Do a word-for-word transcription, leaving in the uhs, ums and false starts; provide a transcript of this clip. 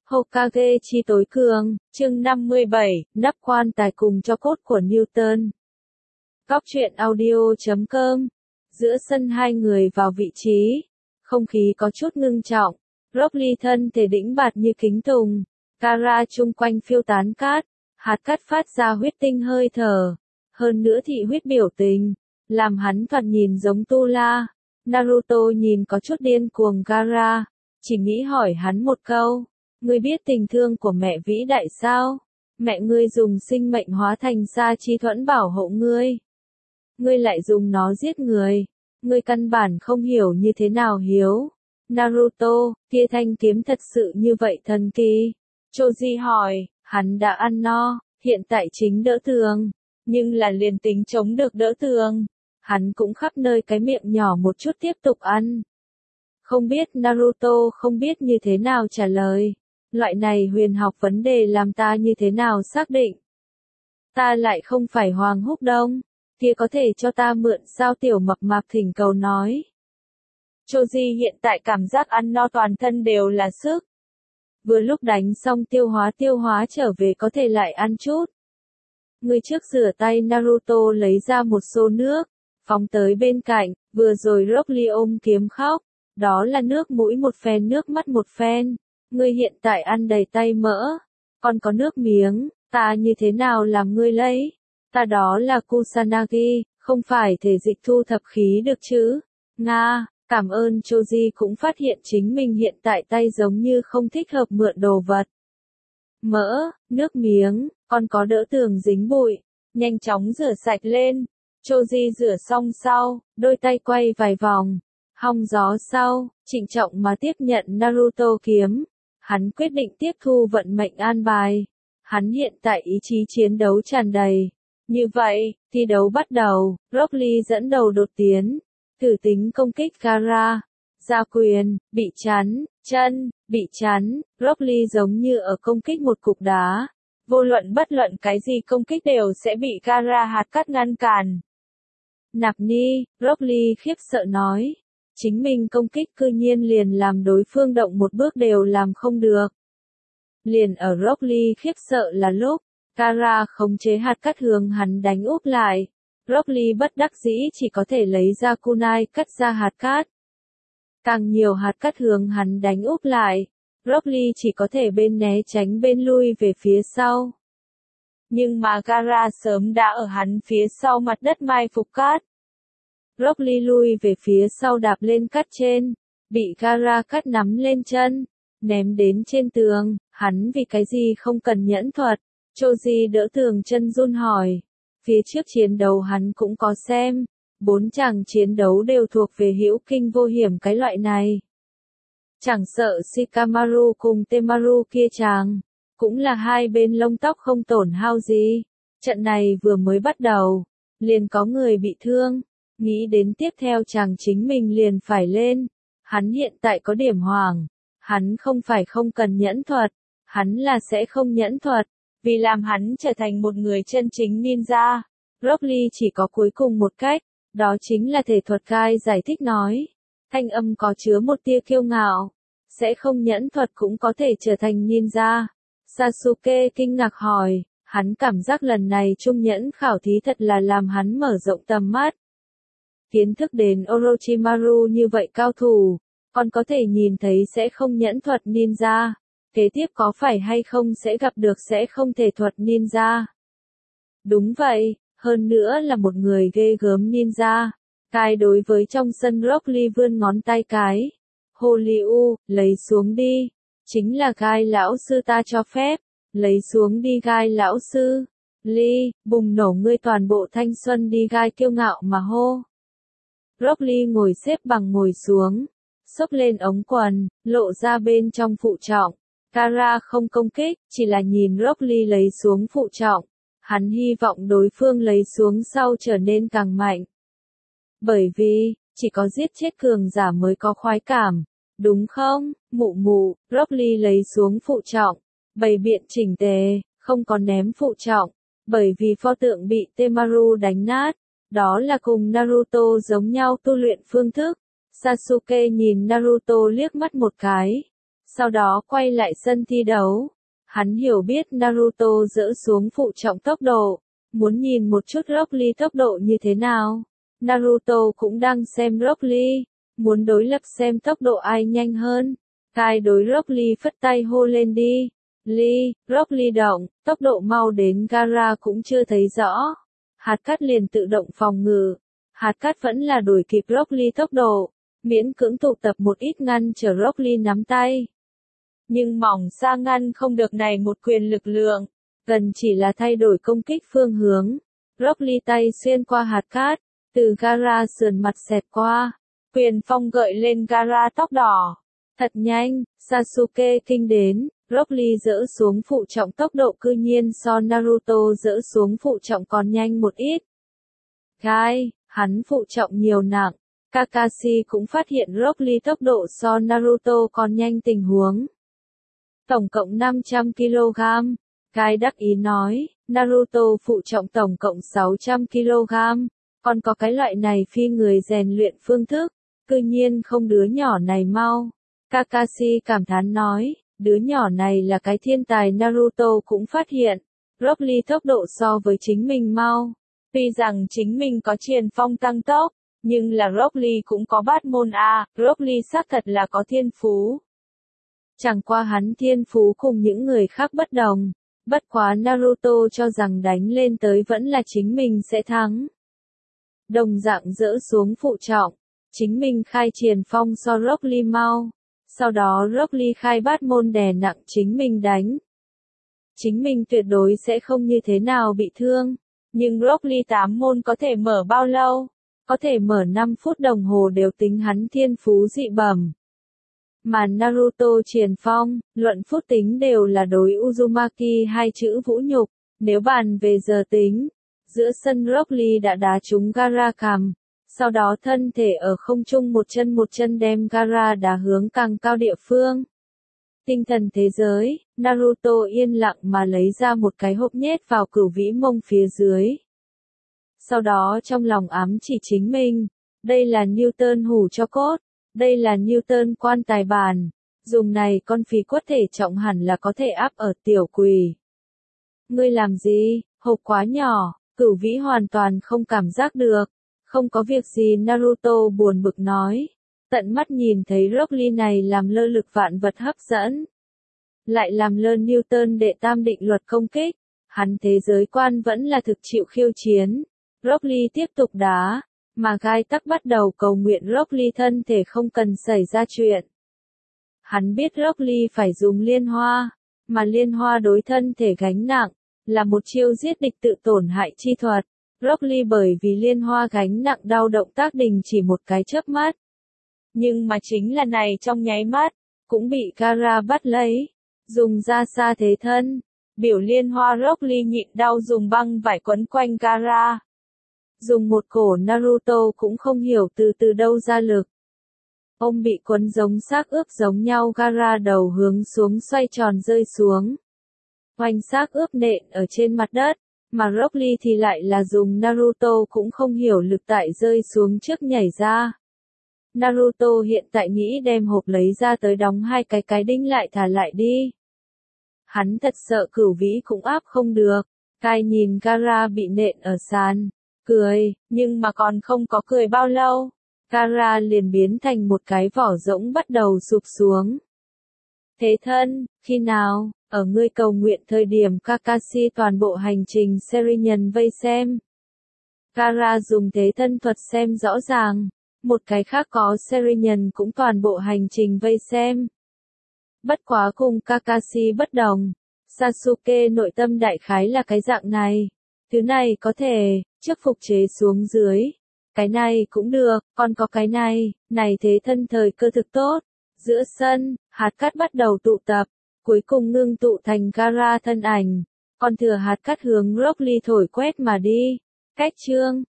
Hokage chi tối cường, chương năm mươi bảy, nắp quan tài cùng cho cốt của Newton. Góc truyện audio chấm com. Giữa sân hai người vào vị trí. Không khí có chút ngưng trọng. Rock Lee thân thể đĩnh bạt như kính tùng. Kara chung quanh phiêu tán cát. Hạt cát phát ra huyết tinh hơi thở. Hơn nữa thị huyết biểu tình. Làm hắn thoạt nhìn giống Tu La. Naruto nhìn có chút điên cuồng Kara. Chỉ nghĩ hỏi hắn một câu. Ngươi biết tình thương của mẹ vĩ đại sao? Mẹ ngươi dùng sinh mệnh hóa thành sa chi thuẫn bảo hộ ngươi. Ngươi lại dùng nó giết người. Ngươi căn bản không hiểu như thế nào hiếu. Naruto, kia thanh kiếm thật sự như vậy thần kỳ. Choji hỏi, hắn đã ăn no, hiện tại chính đỡ tường. Nhưng là liền tính chống được đỡ tường. Hắn cũng khắp nơi cái miệng nhỏ một chút tiếp tục ăn. Không biết Naruto không biết như thế nào trả lời. Loại này huyền học vấn đề làm ta như thế nào xác định. Ta lại không phải Hoàng Húc Đông. Kia có thể cho ta mượn sao tiểu mập mạp thỉnh cầu nói. Choji hiện tại cảm giác ăn no toàn thân đều là sức. Vừa lúc đánh xong tiêu hóa tiêu hóa trở về có thể lại ăn chút. Người trước rửa tay Naruto lấy ra một xô nước. Phóng tới bên cạnh, vừa rồi Rock Lee ôm kiếm khóc. Đó là nước mũi một phen nước mắt một phen. Ngươi hiện tại ăn đầy tay mỡ, còn có nước miếng, ta như thế nào làm ngươi lấy? Ta đó là Kusanagi, không phải thể dịch thu thập khí được chứ? Nga, cảm ơn Choji cũng phát hiện chính mình hiện tại tay giống như không thích hợp mượn đồ vật. Mỡ, nước miếng, còn có đỡ tường dính bụi, nhanh chóng rửa sạch lên. Choji rửa xong sau, đôi tay quay vài vòng, hong gió sau, trịnh trọng mà tiếp nhận Naruto kiếm. Hắn quyết định tiếp thu vận mệnh an bài. Hắn hiện tại ý chí chiến đấu tràn đầy. Như vậy, thi đấu bắt đầu, Rock Lee dẫn đầu đột tiến. Thử tính công kích Kara. Ra quyền, bị chắn, chân, bị chắn. Rock Lee giống như ở công kích một cục đá. Vô luận bất luận cái gì công kích đều sẽ bị Kara hạt cát ngăn cản. Nạp Ni, Rock Lee khiếp sợ nói. Chính mình công kích cư nhiên liền làm đối phương động một bước đều làm không được. Liền ở Rock Lee khiếp sợ là lúc, Kara khống chế hạt cát hướng hắn đánh úp lại. Rock Lee bất đắc dĩ chỉ có thể lấy ra kunai cắt ra hạt cát. Càng nhiều hạt cát hướng hắn đánh úp lại, Rock Lee chỉ có thể bên né tránh bên lui về phía sau. Nhưng mà Kara sớm đã ở hắn phía sau mặt đất mai phục cát. Rock Lee lui về phía sau đạp lên cát trên, bị Kara cắt nắm lên chân, ném đến trên tường, hắn vì cái gì không cần nhẫn thuật. Choji đỡ tường chân run hỏi, phía trước chiến đấu hắn cũng có xem, bốn chàng chiến đấu đều thuộc về hữu kinh vô hiểm cái loại này. Chẳng sợ Shikamaru cùng Temaru kia chàng, cũng là hai bên lông tóc không tổn hao gì. Trận này vừa mới bắt đầu, liền có người bị thương. Nghĩ đến tiếp theo chàng chính mình liền phải lên. Hắn hiện tại có điểm hoảng. Hắn không phải không cần nhẫn thuật. Hắn là sẽ không nhẫn thuật. Vì làm hắn trở thành một người chân chính ninja. Rock Lee chỉ có cuối cùng một cách. Đó chính là thể thuật gai giải thích nói. Thanh âm có chứa một tia kiêu ngạo. Sẽ không nhẫn thuật cũng có thể trở thành ninja. Sasuke kinh ngạc hỏi. Hắn cảm giác lần này trung nhẫn khảo thí thật là làm hắn mở rộng tầm mắt. Kiến thức đến Orochimaru như vậy cao thủ, còn có thể nhìn thấy sẽ không nhẫn thuật ninja. Kế tiếp có phải hay không sẽ gặp được sẽ không thể thuật ninja. Đúng vậy, hơn nữa là một người ghê gớm ninja. Kai đối với trong sân Rock Lee vươn ngón tay cái. Hồ Liu, lấy xuống đi. Chính là Gai lão sư ta cho phép. Lấy xuống đi Gai lão sư. Lee, bùng nổ ngươi toàn bộ thanh xuân đi Gai kiêu ngạo mà hô. Rock Lee ngồi xếp bằng ngồi xuống, xốc lên ống quần, lộ ra bên trong phụ trọng. Kara không công kích, chỉ là nhìn Rock Lee lấy xuống phụ trọng. Hắn hy vọng đối phương lấy xuống sau trở nên càng mạnh. Bởi vì, chỉ có giết chết cường giả mới có khoái cảm. Đúng không, mụ mụ, Rock Lee lấy xuống phụ trọng. Bày biện chỉnh tề, không có ném phụ trọng. Bởi vì pho tượng bị Temaru đánh nát. Đó là cùng Naruto giống nhau tu luyện phương thức. Sasuke nhìn Naruto liếc mắt một cái. sau đó quay lại sân thi đấu. Hắn hiểu biết Naruto dỡ xuống phụ trọng tốc độ, muốn nhìn một chút Rock Lee tốc độ như thế nào. Naruto cũng đang xem Rock Lee, muốn đối lập xem tốc độ ai nhanh hơn. Kai đối Rock Lee phất tay hô lên đi. Lee, Rock Lee động, tốc độ mau đến Gaara cũng chưa thấy rõ. Hạt cát liền tự động phòng ngự. Hạt cát vẫn là đuổi kịp Rock Lee tốc độ, miễn cưỡng tụ tập một ít ngăn trở Rock Lee nắm tay. Nhưng mỏng xa ngăn không được này một quyền lực lượng, gần chỉ là thay đổi công kích phương hướng. Rock Lee tay xuyên qua hạt cát, từ Gaara sườn mặt xẹt qua, quyền phong gợi lên Gaara tóc đỏ. Thật nhanh, Sasuke kinh đến, Rock Lee dỡ xuống phụ trọng tốc độ cư nhiên so Naruto dỡ xuống phụ trọng còn nhanh một ít. Gai, hắn phụ trọng nhiều nặng, Kakashi cũng phát hiện Rock Lee tốc độ so Naruto còn nhanh tình huống. Tổng cộng năm trăm ki lô gam, Gai đắc ý nói, Naruto phụ trọng tổng cộng sáu trăm ki lô gam, còn có cái loại này phi người rèn luyện phương thức, cư nhiên không đứa nhỏ này mau. Kakashi cảm thán nói, đứa nhỏ này là cái thiên tài Naruto cũng phát hiện, Rock Lee tốc độ so với chính mình mau. Tuy rằng chính mình có truyền phong tăng tốc, nhưng là Rock Lee cũng có bát môn A, Rock Lee xác thật là có thiên phú. Chẳng qua hắn thiên phú cùng những người khác bất đồng, bất quá Naruto cho rằng đánh lên tới vẫn là chính mình sẽ thắng. Đồng dạng dỡ xuống phụ trọng, chính mình khai truyền phong so Rock Lee mau. Sau đó Rock Lee khai bát môn đè nặng chính mình đánh. Chính mình tuyệt đối sẽ không như thế nào bị thương. Nhưng Rock Lee tám môn có thể mở bao lâu? Có thể mở năm phút đồng hồ đều tính hắn thiên phú dị bẩm. Mà Naruto truyền phong, luận phút tính đều là đối Uzumaki hai chữ vũ nhục. Nếu bàn về giờ tính, giữa sân Rock Lee đã đá trúng Gaara cằm. Sau đó thân thể ở không trung một chân một chân đem Gaara đá hướng càng cao địa phương. Tinh thần thế giới, Naruto yên lặng mà lấy ra một cái hộp nhét vào cửu vĩ mông phía dưới. Sau đó trong lòng ám chỉ chính mình, đây là Newton hủ cho cốt, đây là Newton quan tài bàn, dùng này con phí quất thể trọng hẳn là có thể áp ở tiểu quỷ. Ngươi làm gì, hộp quá nhỏ, cửu vĩ hoàn toàn không cảm giác được. Không có việc gì Naruto buồn bực nói. Tận mắt nhìn thấy Rock Lee này làm lơ lực vạn vật hấp dẫn. Lại làm lơ Newton đệ tam định luật công kích. Hắn thế giới quan vẫn là thực chịu khiêu chiến. Rock Lee tiếp tục đá. Mà Gai tắc bắt đầu cầu nguyện Rock Lee thân thể không cần xảy ra chuyện. Hắn biết Rock Lee phải dùng liên hoa. Mà liên hoa đối thân thể gánh nặng. Là một chiêu giết địch tự tổn hại chi thuật. Rock Lee bởi vì liên hoa gánh nặng đau động tác đình chỉ một cái chớp mắt. Nhưng mà chính là này trong nháy mắt, cũng bị Gaara bắt lấy, dùng ra xa thế thân. Biểu liên hoa Rock Lee nhịn đau dùng băng vải quấn quanh Gaara. Dùng một cổ Naruto cũng không hiểu từ từ đâu ra lực. Ông bị quấn giống xác ướp giống nhau Gaara đầu hướng xuống xoay tròn rơi xuống. Oanh xác ướp nện ở trên mặt đất. Mà Rock Lee thì lại là dùng Naruto cũng không hiểu lực tại rơi xuống trước nhảy ra. Naruto hiện tại nghĩ đem hộp lấy ra tới đóng hai cái cái đinh lại thả lại đi. Hắn thật sợ cửu vĩ cũng áp không được. Kai nhìn Gaara bị nện ở sàn, cười, nhưng mà còn không có cười bao lâu. Gaara liền biến thành một cái vỏ rỗng bắt đầu sụp xuống. Thế thân, khi nào? Ở ngươi cầu nguyện thời điểm Kakashi toàn bộ hành trình Serinhân vây xem. Gaara dùng thế thân thuật xem rõ ràng. Một cái khác có Serinhân cũng toàn bộ hành trình vây xem. Bất quá cùng Kakashi bất đồng. Sasuke nội tâm đại khái là cái dạng này. Thứ này có thể, trước phục chế xuống dưới. Cái này cũng được, còn có cái này, này thế thân thời cơ thực tốt. Giữa sân, hạt cát bắt đầu tụ tập. Cuối cùng ngưng tụ thành Gaara thân ảnh, còn thừa hạt cát hướng Rock Lee thổi quét mà đi. Cách chương